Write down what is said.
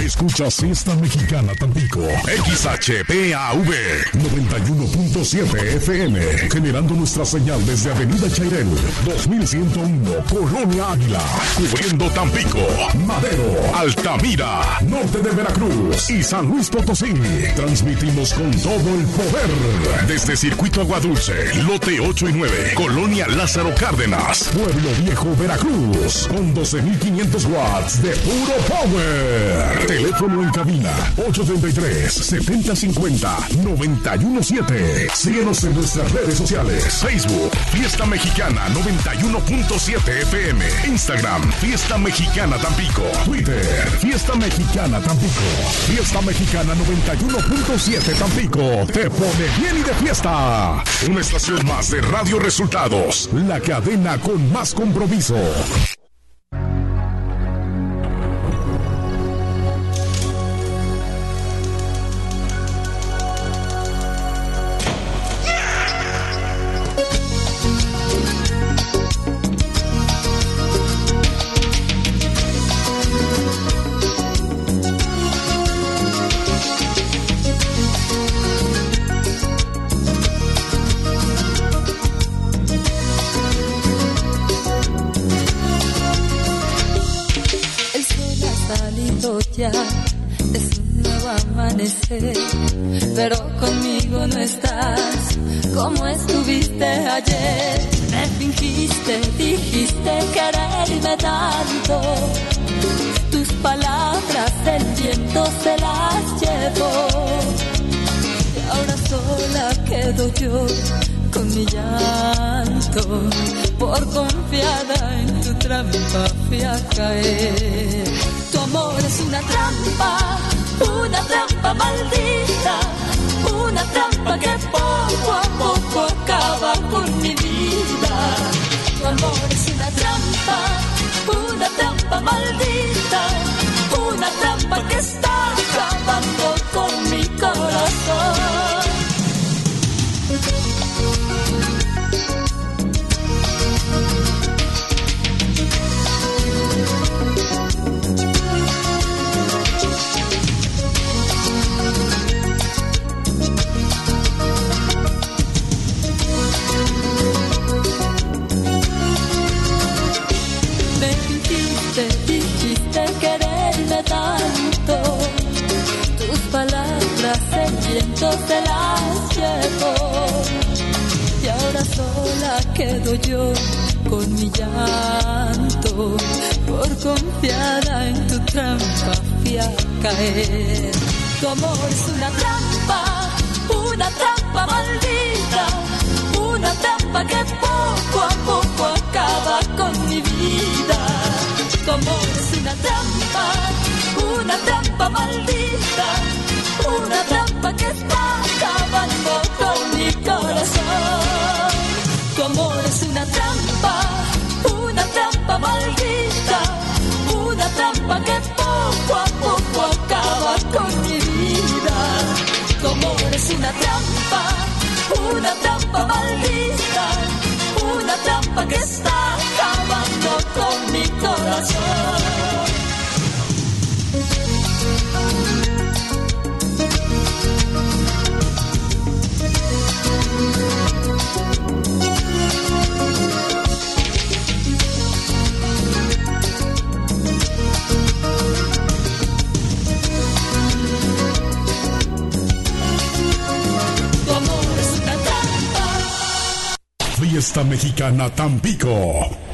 Escuchas Fiesta Mexicana Tampico. XHPAV 91.7 FM. Generando nuestra señal desde Avenida Chairel 2101, Colonia Águila. Cubriendo Tampico, Madero, Altamira, norte de Veracruz y San Luis Potosí. Transmitimos con todo el poder. Desde Circuito Aguadulce, Lote 8 y 9, Colonia Lázaro Cárdenas, Pueblo Viejo, Veracruz. Con 12.500 watts de puro power. Teléfono en cabina 833-7050-917. Síguenos en nuestras redes sociales. Facebook, Fiesta Mexicana 91.7 FM. Instagram, Fiesta Mexicana Tampico. Twitter, Fiesta Mexicana Tampico. Fiesta Mexicana 91.7 Tampico. Te pone bien y de fiesta. Una estación más de Radio Resultados. La cadena con más compromiso. Es un nuevo amanecer, pero conmigo no estás como estuviste ayer. Me fingiste, dijiste quererme tanto. Tus palabras el viento se las llevó. Y ahora sola quedo yo con mi llanto. Por confiada en tu trampa fui a caer. Tu amor es una trampa maldita, una trampa que poco a poco acaba con mi vida. Tu amor es una trampa maldita, una trampa que está acabando con mi corazón. Dijiste quererme tanto, tus palabras el viento se las llevó. Y ahora sola quedo yo con mi llanto. Por confiada en tu trampa fui a caer. Tu amor es una trampa maldita, una trampa que poco a poco acaba con mi vida. Tu amor es una trampa maldita, una trampa que está acabando con mi corazón. Tu amor es una trampa maldita, una trampa que poco a poco acaba con mi vida. Tu amor es una trampa maldita, una trampa que está acabando con mi corazón. Fiesta Mexicana Tampico.